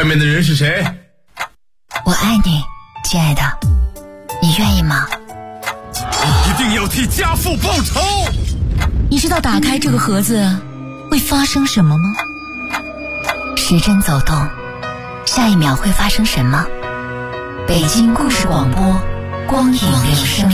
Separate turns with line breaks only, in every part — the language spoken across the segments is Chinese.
面的人是谁？
我爱你，亲爱的，你愿意吗？
你一定要替家父报仇！
你知道打开这个盒子会发生什么吗？时针走动，下一秒会发生什么？北京故事广播，光影留声。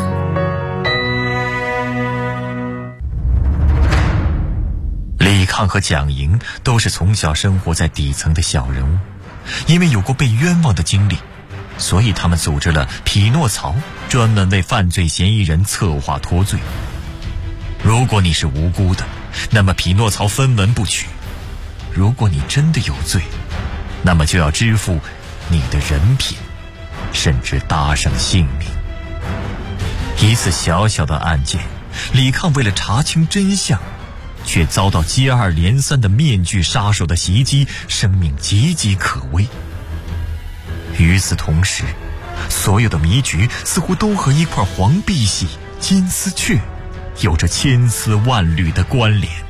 李抗和蒋莹都是从小生活在底层的小人物，因为有过被冤枉的经历，所以他们组织了匹诺曹，专门为犯罪嫌疑人策划脱罪。如果你是无辜的，那么匹诺曹分文不取；如果你真的有罪，那么就要支付你的人品，甚至搭上性命。一次小小的案件，李抗为了查清真相，却遭到接二连三的面具杀手的袭击，生命岌岌可危。与此同时，所有的谜局似乎都和一块黄碧玺、金丝雀有着千丝万缕的关联。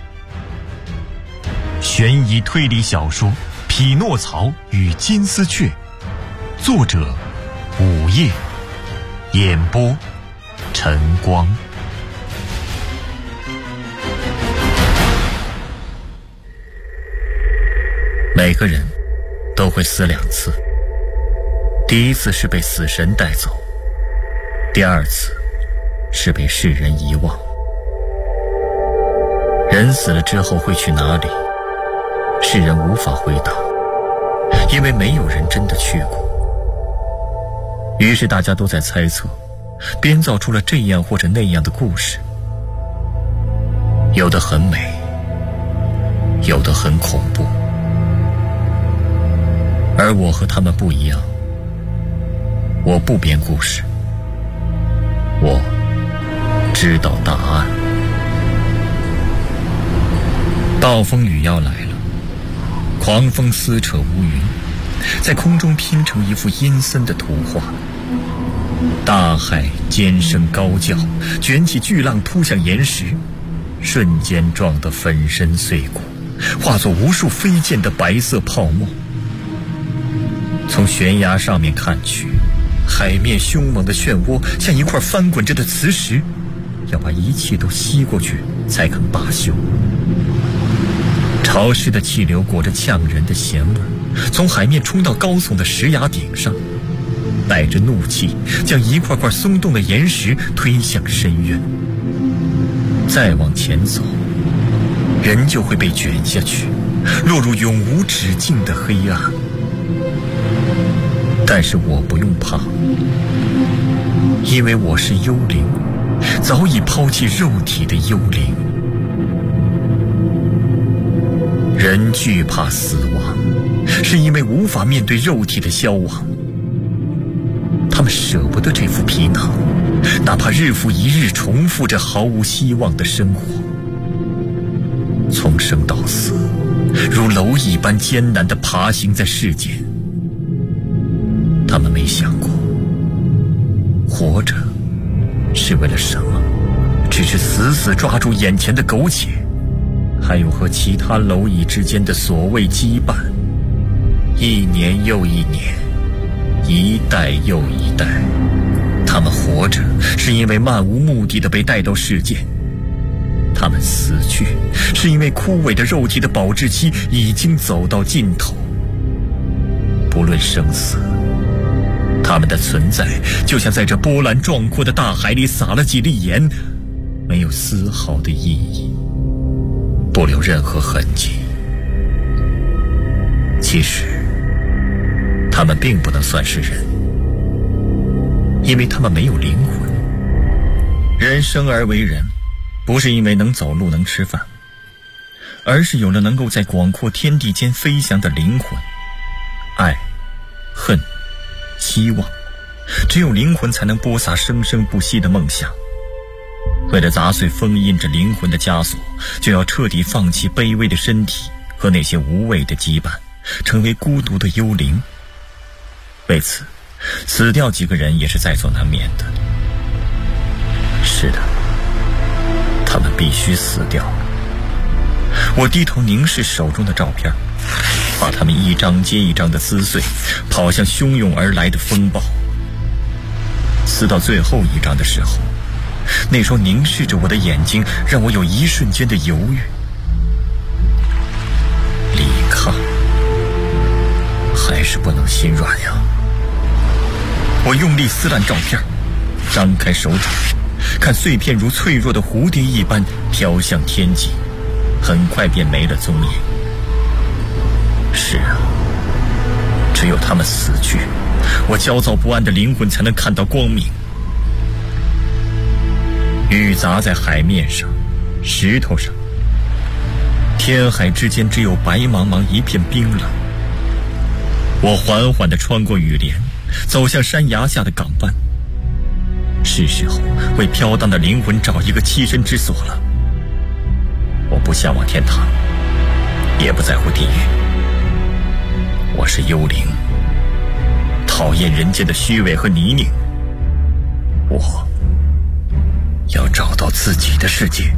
悬疑推理小说《匹诺曹与金丝雀》，作者午夜，演播晨光。每个人都会死2次，第一次是被死神带走，第二次是被世人遗忘。人死了之后会去哪里？世人无法回答，因为没有人真的去过。于是大家都在猜测，编造出了这样或者那样的故事，有的很美，有的很恐怖。而我和他们不一样，我不编故事，我知道答案。暴风雨要来了，狂风撕扯乌云，在空中拼成一幅阴森的图画。大海尖声高叫，卷起巨浪扑向岩石，瞬间撞得粉身碎骨，化作无数飞溅的白色泡沫。从悬崖上面看去，海面凶猛的漩涡像一块翻滚着的磁石，要把一切都吸过去才肯罢休。潮湿的气流裹着呛人的咸味，从海面冲到高耸的石崖顶上，带着怒气将一块块松动的岩石推向深渊。再往前走，人就会被卷下去，落入永无止境的黑暗。但是我不用怕，因为我是幽灵，早已抛弃肉体的幽灵。人惧怕死亡，是因为无法面对肉体的消亡。他们舍不得这副皮囊，哪怕日复一日重复着毫无希望的生活。从生到死，如蝼蚁般艰难地爬行在世间。他们没想过，活着是为了什么？只是死死抓住眼前的苟且，还有和其他蝼蚁之间的所谓羁绊。一年又一年，一代又一代，他们活着是因为漫无目的地被带到世间，他们死去是因为枯萎的肉体的保质期已经走到尽头。不论生死，他们的存在就像在这波澜壮阔的大海里撒了几粒盐，没有丝毫的意义，不留任何痕迹。其实他们并不能算是人，因为他们没有灵魂。人生而为人，不是因为能走路能吃饭，而是有了能够在广阔天地间飞翔的灵魂。爱、恨、希望，只有灵魂才能播撒生生不息的梦想。为了砸碎封印着灵魂的枷锁，就要彻底放弃卑微的身体和那些无谓的羁绊，成为孤独的幽灵。为此，死掉几个人也是在所难免的。是的，他们必须死掉。我低头凝视手中的照片， 把它们一张接一张的撕碎，跑向汹涌而来的风暴。撕到最后一张的时候，那双凝视着我的眼睛让我有一瞬间的犹豫。李抗还是不能心软呀。我用力撕烂照片，张开手掌，看碎片如脆弱的蝴蝶一般飘向天际，很快便没了踪影。是啊，只有他们死去，我焦躁不安的灵魂才能看到光明。雨砸在海面上，石头上，天海之间只有白茫茫一片冰冷。我缓缓地穿过雨帘，走向山崖下的港湾。是时候为飘荡的灵魂找一个栖身之所了。我不向往天堂，也不在乎地狱。我是幽灵，讨厌人间的虚伪和泥泞。我要找到自己的世界。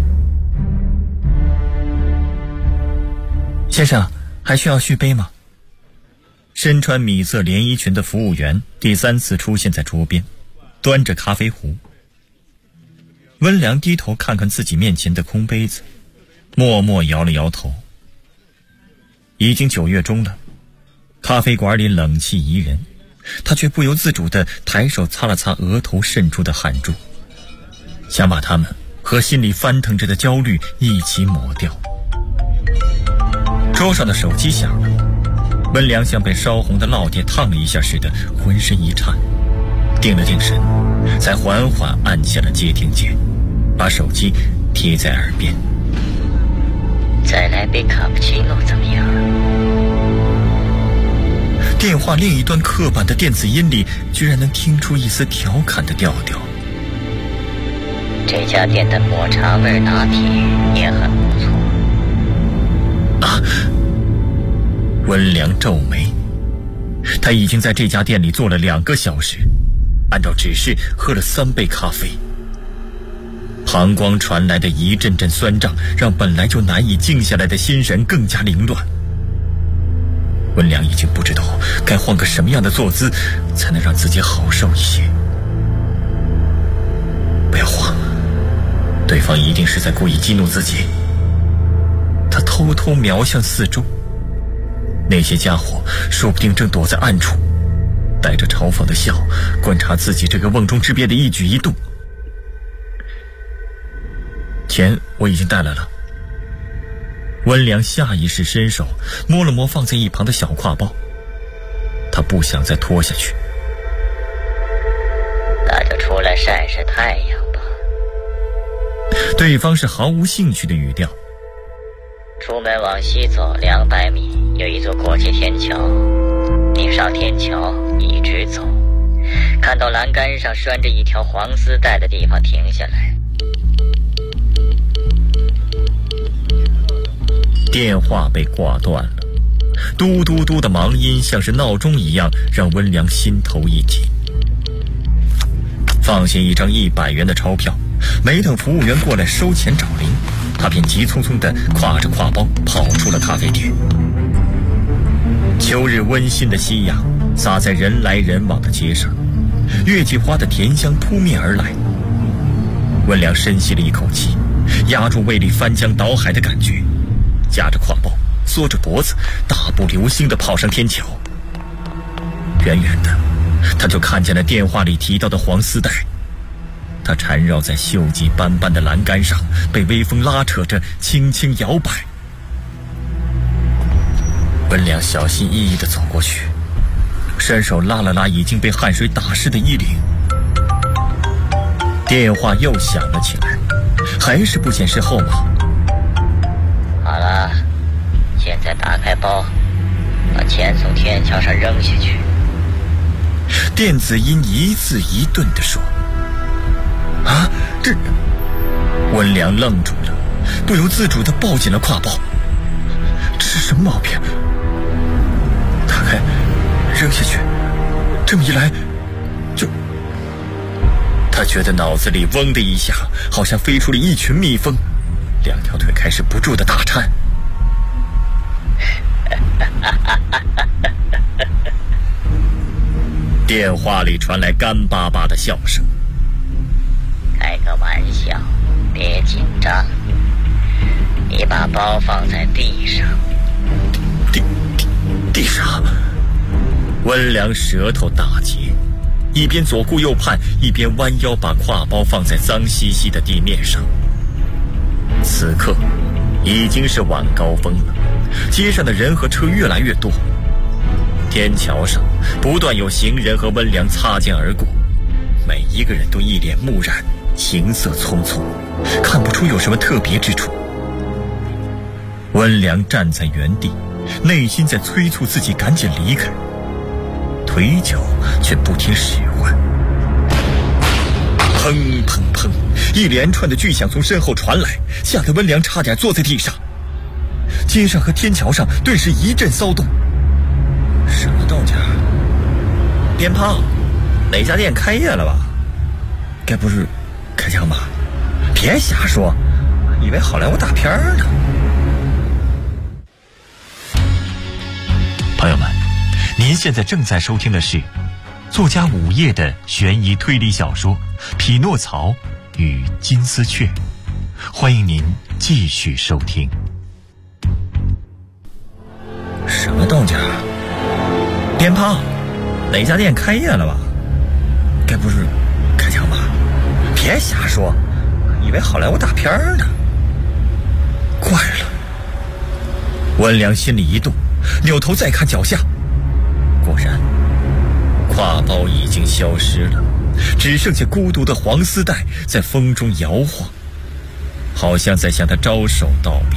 先生，还需要续杯吗？身穿米色连衣裙的服务员第3次出现在桌边，端着咖啡壶。温良低头看看自己面前的空杯子，默默摇了摇头。已经9月中了，咖啡馆里冷气宜人，他却不由自主地抬手擦了擦额头渗出的汗珠，想把它们和心里翻腾着的焦虑一起抹掉。桌上的手机响了，温良像被烧红的烙铁烫了一下似的，浑身一颤，定了定神，才缓缓按下了接听键，把手机贴在耳边。
再来杯卡布奇诺怎么样？
电话另一端刻板的电子音里，居然能听出一丝调侃的调调。
这家店的抹茶味拿铁也很不错。
啊！温良皱眉，他已经在这家店里坐了2个小时，按照指示喝了3杯咖啡。膀胱传来的一阵阵酸胀，让本来就难以静下来的心神更加凌乱。温良已经不知道该换个什么样的坐姿，才能让自己好受一些。不要慌，对方一定是在故意激怒自己。他偷偷瞄向四周，那些家伙说不定正躲在暗处，带着嘲讽的笑观察自己这个瓮中之鳖的一举一动。钱我已经带来了。温良下意识伸手摸了摸放在一旁的小挎包，他不想再拖下去。
那就出来晒晒太阳吧。
对方是毫无兴趣的语调。
出门往西走200米，有一座过街天桥，你上天桥一直走，看到栏杆上拴着一条黄丝带的地方停下来。
电话被挂断了，嘟嘟嘟的忙音像是闹钟一样，让温良心头一紧。放下一张100元的钞票，没等服务员过来收钱找零，他便急匆匆地挎着挎包跑出了咖啡店。秋日温馨的夕阳洒在人来人往的街上，月季花的甜香扑面而来。温良深吸了一口气，压住胃里翻江倒海的感觉，夹着挎包，缩着脖子，大步流星地跑上天桥。远远的，他就看见了电话里提到的黄丝带，它缠绕在锈迹斑斑的栏杆上，被微风拉扯着轻轻摇摆。温良小心翼翼地走过去，伸手拉了拉已经被汗水打湿的衣领。电话又响了起来，还是不显示号码。
好了，现在打开包，把钱从天桥上扔下去。
电子音一字一顿地说。啊，这……温良愣住了，不由自主地抱紧了挎包。这是什么毛病？打开，扔下去，这么一来，就……他觉得脑子里嗡的一下，好像飞出了一群蜜蜂，2条腿开始不住地打颤。 电话里传来干巴巴的笑声。
开个玩笑，别紧张。你把包放在地上。
地上。温良舌头打结，一边左顾右盼，一边弯腰把挎包放在脏兮兮的地面上。此刻已经是晚高峰了，街上的人和车越来越多，天桥上不断有行人和温良擦肩而过，每一个人都一脸木然，行色匆匆，看不出有什么特别之处。温良站在原地，内心在催促自己赶紧离开，腿脚却不听使唤。砰砰砰，一连串的巨响从身后传来，吓得温良差点坐在地上。街上和天桥上顿时一阵骚动。什么动静？鞭炮？哪家店开业了吧？该不是开枪吧？别瞎说，以为好莱坞大片呢。
朋友们，您现在正在收听的是作家午夜的悬疑推理小说《匹诺曹与金丝雀》，欢迎您继续收听。
什么动静？鞭炮？哪家店开业了吧？该不是开枪吧？别瞎说，以为好莱坞大片呢。怪了，温良心里一动，扭头再看脚下，果然挎包已经消失了，只剩下孤独的黄丝带在风中摇晃，好像在向他招手道别。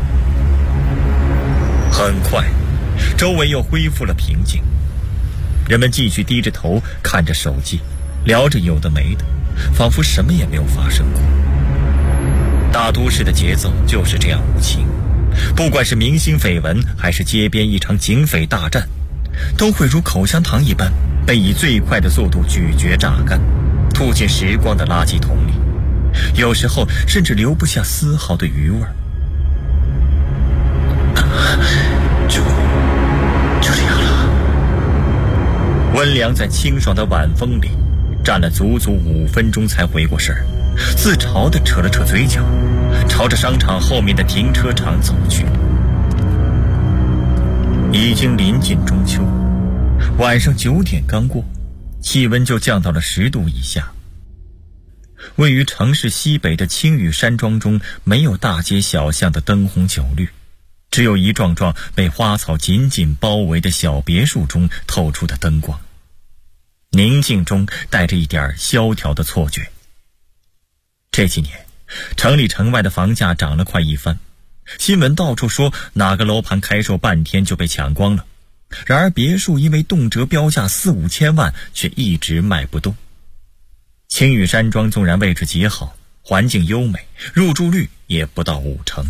很快周围又恢复了平静，人们继续低着头看着手机，聊着有的没的，仿佛什么也没有发生过。大都市的节奏就是这样无情，不管是明星绯闻还是街边一场警匪大战，都会如口香糖一般被以最快的速度咀嚼榨干，吐进时光的垃圾桶里，有时候甚至留不下丝毫的余味。就这样了。温良在清爽的晚风里站了足足5分钟才回过神儿，自嘲地扯了扯嘴角，朝着商场后面的停车场走去。已经临近中秋，晚上9点刚过，气温就降到了10度以下。位于城市西北的青屿山庄中，没有大街小巷的灯红酒绿，只有一幢幢被花草紧紧包围的小别墅中透出的灯光，宁静中带着一点萧条的错觉。这几年城里城外的房价涨了快一番，新闻到处说哪个楼盘开售半天就被抢光了，然而别墅因为动辄标价4-5千万，却一直卖不动。青屿山庄纵然位置极好，环境优美，入住率也不到50%。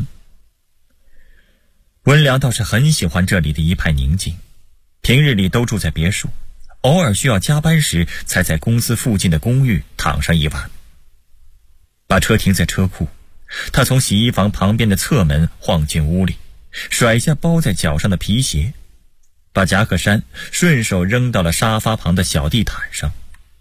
温良倒是很喜欢这里的一派宁静，平日里都住在别墅，偶尔需要加班时才在公司附近的公寓躺上一晚。把车停在车库，他从洗衣房旁边的侧门晃进屋里，甩下包在脚上的皮鞋，把夹克衫顺手扔到了沙发旁的小地毯上。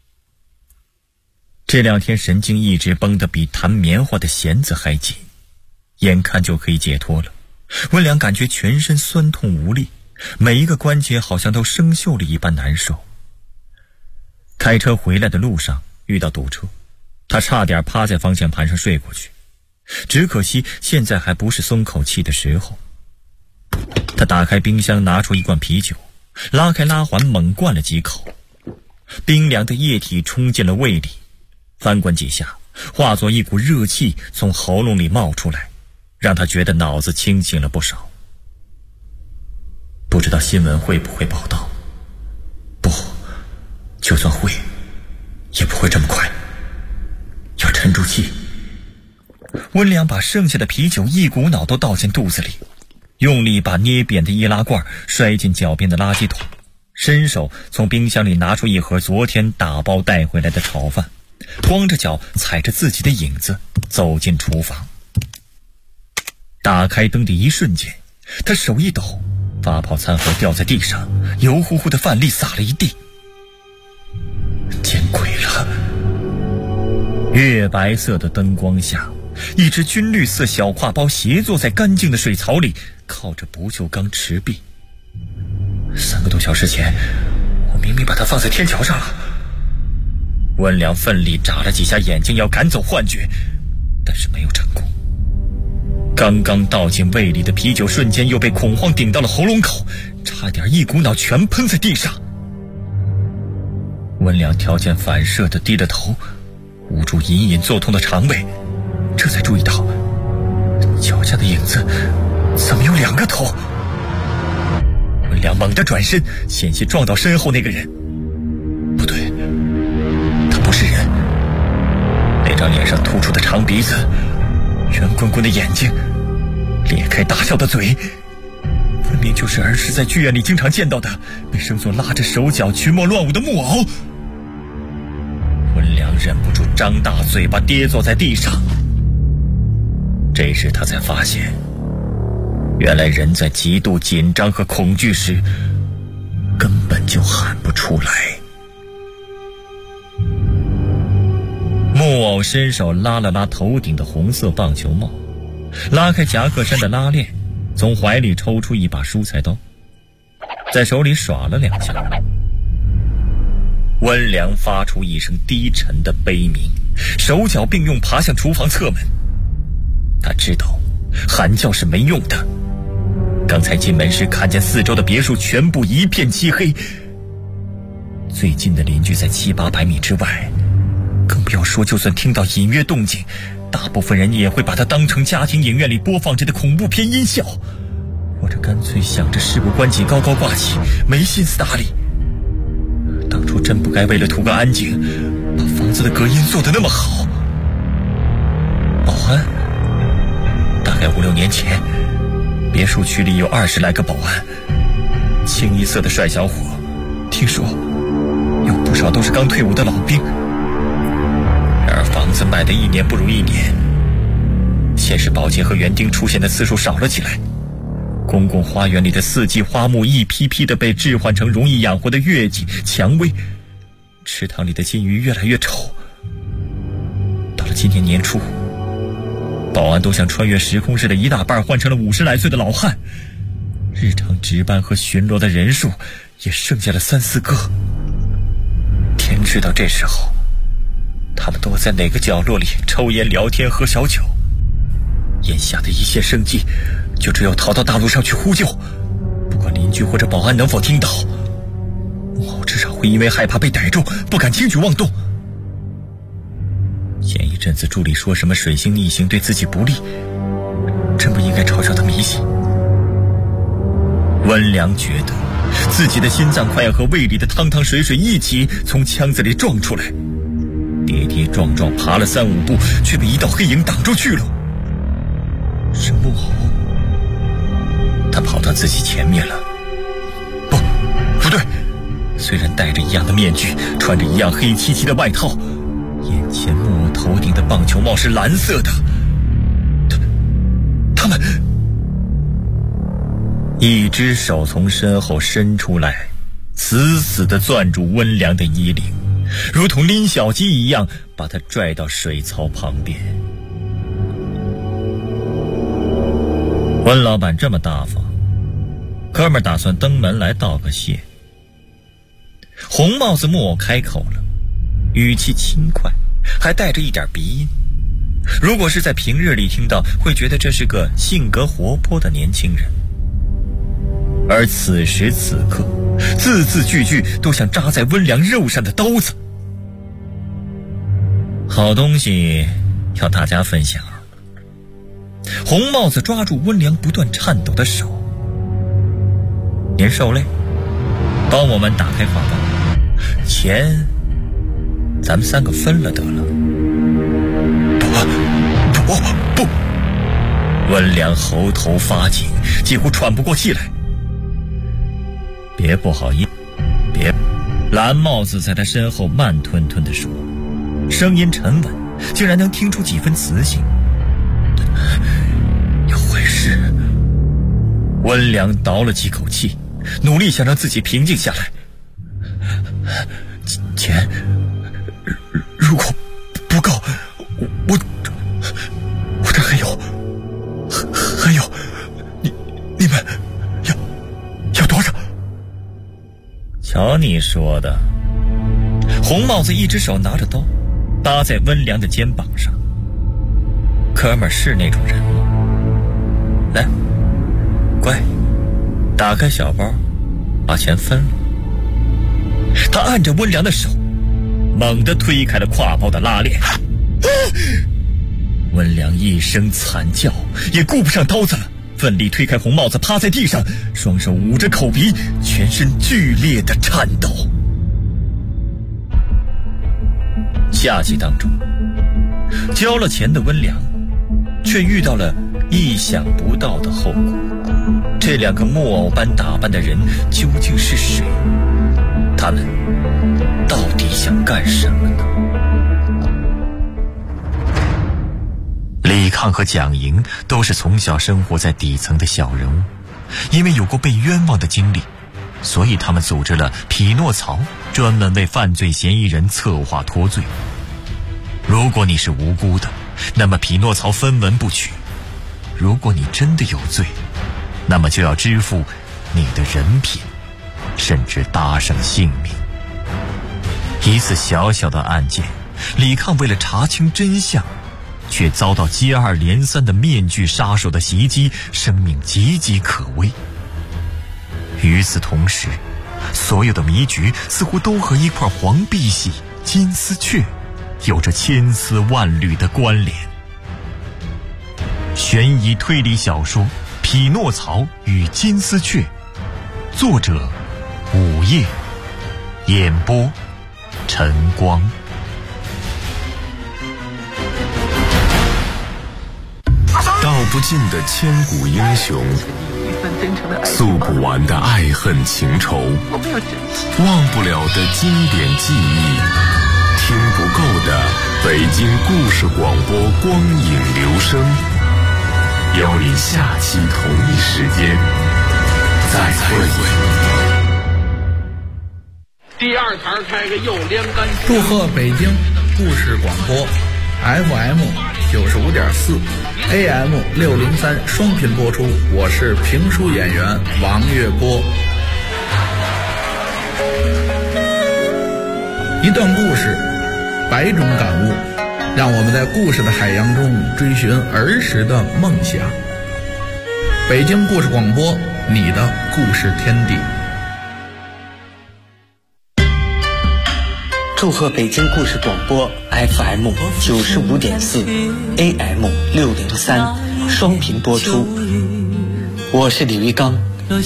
这2天神经一直绷得比弹棉花的弦子还紧，眼看就可以解脱了，温良感觉全身酸痛无力，每一个关节好像都生锈了一般难受。开车回来的路上遇到堵车，他差点趴在方向盘上睡过去，只可惜现在还不是松口气的时候。他打开冰箱，拿出一罐啤酒，拉开拉环猛灌了几口，冰凉的液体冲进了胃里，翻滚几下，化作一股热气从喉咙里冒出来，让他觉得脑子清醒了不少。不知道新闻会不会报道，不，就算会也不会这么快，要沉住气。温良把剩下的啤酒一股脑都倒进肚子里，用力把捏扁的易拉罐摔进脚边的垃圾桶，伸手从冰箱里拿出一盒昨天打包带回来的炒饭，光着脚踩着自己的影子走进厨房。打开灯的一瞬间，他手一抖， 发泡餐盒掉在地上，油乎乎的饭粒洒了一地。见鬼了！月白色的灯光下，一只军绿色小挎包斜坐在干净的水槽里，靠着不锈钢池壁。3个多小时前，我明明把它放在天桥上了。温良奋力眨了几下眼睛，要赶走幻觉，但是没有成功。刚刚倒进胃里的啤酒瞬间又被恐慌顶到了喉咙口，差点一股脑全喷在地上。温良条件反射地低了头，捂住隐隐作痛的肠胃，这才注意到脚下的影子怎么有2个头。温良猛地转身，险些撞到身后那个人。不对，他不是人。那张脸上突出的长鼻子，圆滚滚的眼睛，裂开大笑的嘴，分明就是儿时在剧院里经常见到的被生索拉着手脚群魔乱舞的木偶。温良忍不住张大嘴巴跌坐在地上。这时他才发现，原来人在极度紧张和恐惧时根本就喊不出来。木偶伸手拉了拉头顶的红色棒球帽，拉开夹克衫的拉链，从怀里抽出一把蔬菜刀，在手里耍了2下。温良发出一声低沉的悲鸣，手脚并用爬向厨房侧门。他知道喊叫是没用的，刚才进门时看见四周的别墅全部一片漆黑，最近的邻居在700-800米之外，更不要说就算听到隐约动静，大部分人也会把它当成家庭影院里播放着的恐怖片音效，或者干脆想着事不关己高高挂起，没心思打理。当初真不该为了图个安静，把房子的隔音做得那么好。保安，大概5-6年前，别墅区里有20来个保安，清一色的帅小伙，听说有不少都是刚退伍的老兵。然而房子卖的一年不如一年，现实保洁和园丁出现的次数少了起来，公共花园里的4季花木一批批的被置换成容易养活的月季、蔷薇，池塘里的金鱼越来越丑。到了今年年初，保安都像穿越时空似的一大半换成了50来岁的老汉，日常值班和巡逻的人数也剩下了3-4个。天知道这时候他们都在哪个角落里抽烟聊天喝小酒，眼下的一线生机就只有逃到大路上去呼救，不管邻居或者保安能否听到，木偶至少会因为害怕被逮住不敢轻举妄动。前一阵子助理说什么水星逆行对自己不利，真不应该嘲笑他迷信。温良觉得自己的心脏快要和胃里的汤汤水水一起从腔子里撞出来，跌跌撞撞爬了3-5步，却被一道黑影挡住去路。是木偶，他跑到自己前面了。不对，虽然戴着一样的面具，穿着一样黑漆漆的外套，眼前木偶头顶的棒球帽是蓝色的。他们一只手从身后伸出来，死死地攥住温良的衣领，如同拎小鸡一样把他拽到水槽旁边。温老板这么大方，哥们儿打算登门来道个谢。红帽子木偶开口了，语气轻快，还带着一点鼻音。如果是在平日里听到，会觉得这是个性格活泼的年轻人，而此时此刻，字字句句都像扎在温良肉上的刀子。好东西要大家分享。红帽子抓住温良不断颤抖的手，您受累，帮我们打开画报，钱咱们3个分了得了。不！温良喉头发紧，几乎喘不过气来。别不好意思，别。蓝帽子在他身后慢吞吞地说，声音沉稳，竟然能听出几分磁性。有坏事， 温良倒了几口气，努力想让自己平静下来。钱如果不够，我这还有，你们要多少？瞧你说的。红帽子一只手拿着刀搭在温良的肩膀上。哥们儿是那种人吗？来，乖，打开小包，把钱分了。他按着温良的手，猛地推开了挎包的拉链。温良一声惨叫，也顾不上刀子了，奋力推开红帽子，趴在地上，双手捂着口鼻，全身剧烈的颤抖。下集当中，交了钱的温良却遇到了意想不到的后果。这两个木偶般打扮的人究竟是谁？他们到底想干什么呢？
李抗和蒋莹都是从小生活在底层的小人物，因为有过被冤枉的经历，所以他们组织了匹诺曹，专门为犯罪嫌疑人策划脱罪。如果你是无辜的，那么匹诺曹分文不取；如果你真的有罪，那么就要支付你的人品，甚至搭上性命。一次小小的案件，李抗为了查清真相，却遭到接二连三的面具杀手的袭击，生命岌岌可危。与此同时，所有的迷局似乎都和一块黄碧玺、金丝雀有着千丝万缕的关联。悬疑推理小说《匹诺曹与金丝雀》，作者午夜，演播晨光。
道不尽的千古英雄，诉不完的爱恨情仇，忘不了的经典记忆，听不够的北京故事广播光影留声。邀你下期同一时间再会。
第二台开个又连杆。
祝贺北京故事广播 FM 95.4 AM 603双频播出，我是评书演员王月波。一段故事，百种感悟，让我们在故事的海洋中追寻儿时的梦想。北京故事广播，你的故事天地。
祝贺北京故事广播 FM 95.4 AM 603双频播出，我是李玉刚。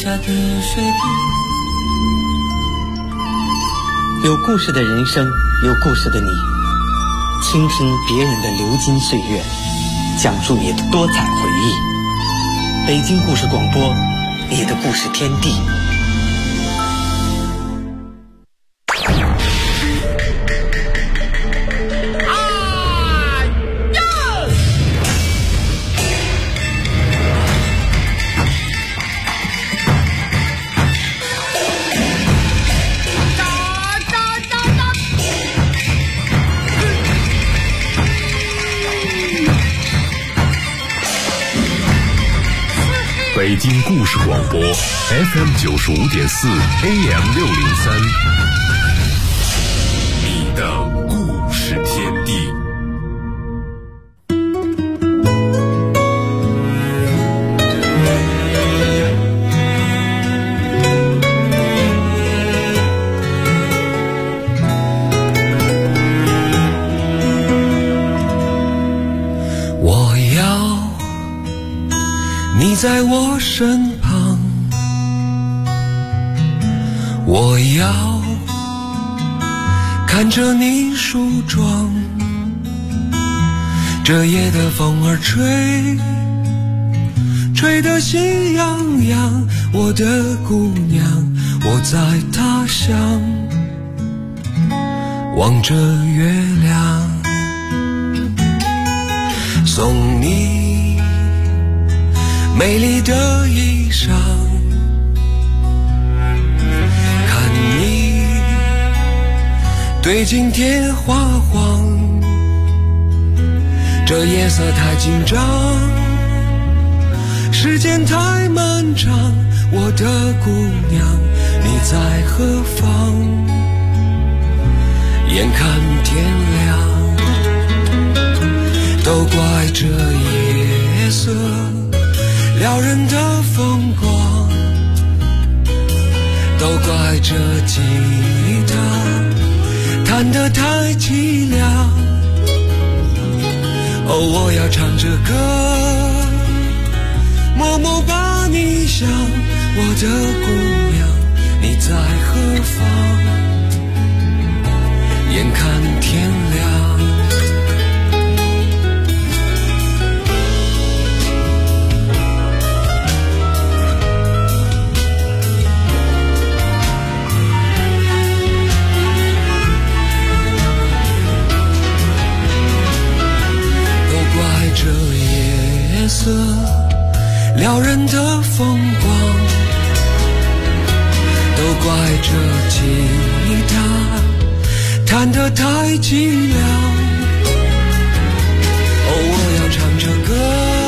有故事的人生，有故事的你，倾听别人的流金岁月，讲述你的多彩回忆。北京故事广播，你的故事天地。
北京故事广播 FM 95.4 AM 603，你的故事天地。
我要你在我身旁，我要看着你梳妆，这夜的风儿吹，吹得心痒痒，我的姑娘，我在他乡望着月亮，送你美丽的衣裳，看你对镜贴花黄，这夜色太紧张，时间太漫长，我的姑娘你在何方？眼看天亮，都怪这夜色撩人的风光，都怪这吉他弹得太凄凉。哦，我要唱着歌，默默把你想，我的姑娘你在何方？眼看天亮，都怪这夜色撩人的风光，都怪这吉他弹得太凄凉。哦，我要唱着歌，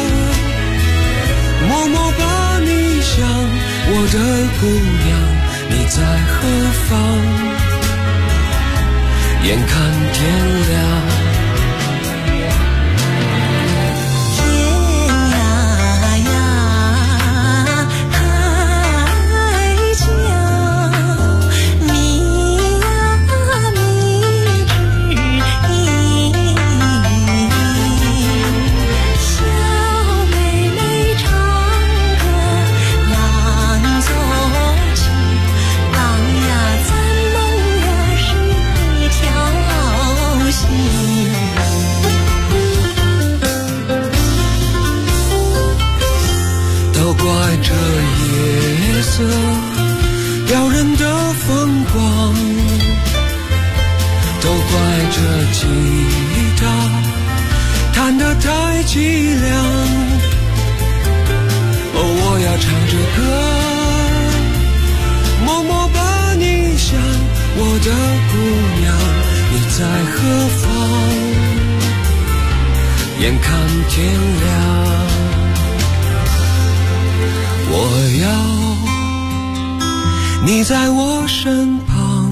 默默把你想，我的姑娘你在何方？眼看天亮，这夜色撩人的风光，都怪这吉他弹得太凄凉。哦，我要唱着歌，默默把你想，我的姑娘你在何方？眼看天亮，我要你在我身旁，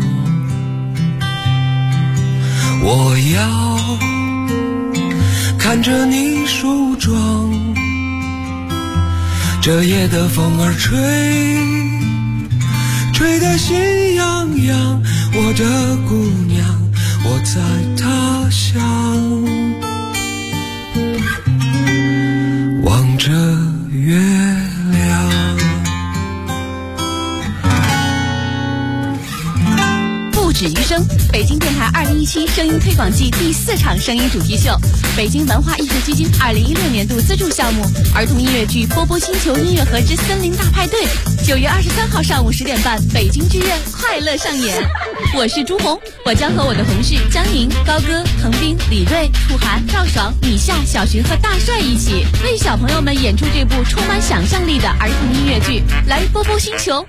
我要看着你梳妆，这夜的风儿吹得心痒痒，我的姑娘我在他乡，望着月亮。
不止于声，北京电台2017声音推广季第4场声音主题秀，北京文化艺术基金2016年度资助项目儿童音乐剧《波波星球音乐盒之森林大派对》，9月23号上午10点半，北京剧院快乐上演。我是朱红，我将和我的同事江宁、高歌、滕斌、李锐、楚涵、赵爽、米夏、小寻和大帅一起为小朋友们演出这部充满想象力的儿童音乐剧《来波波星球》。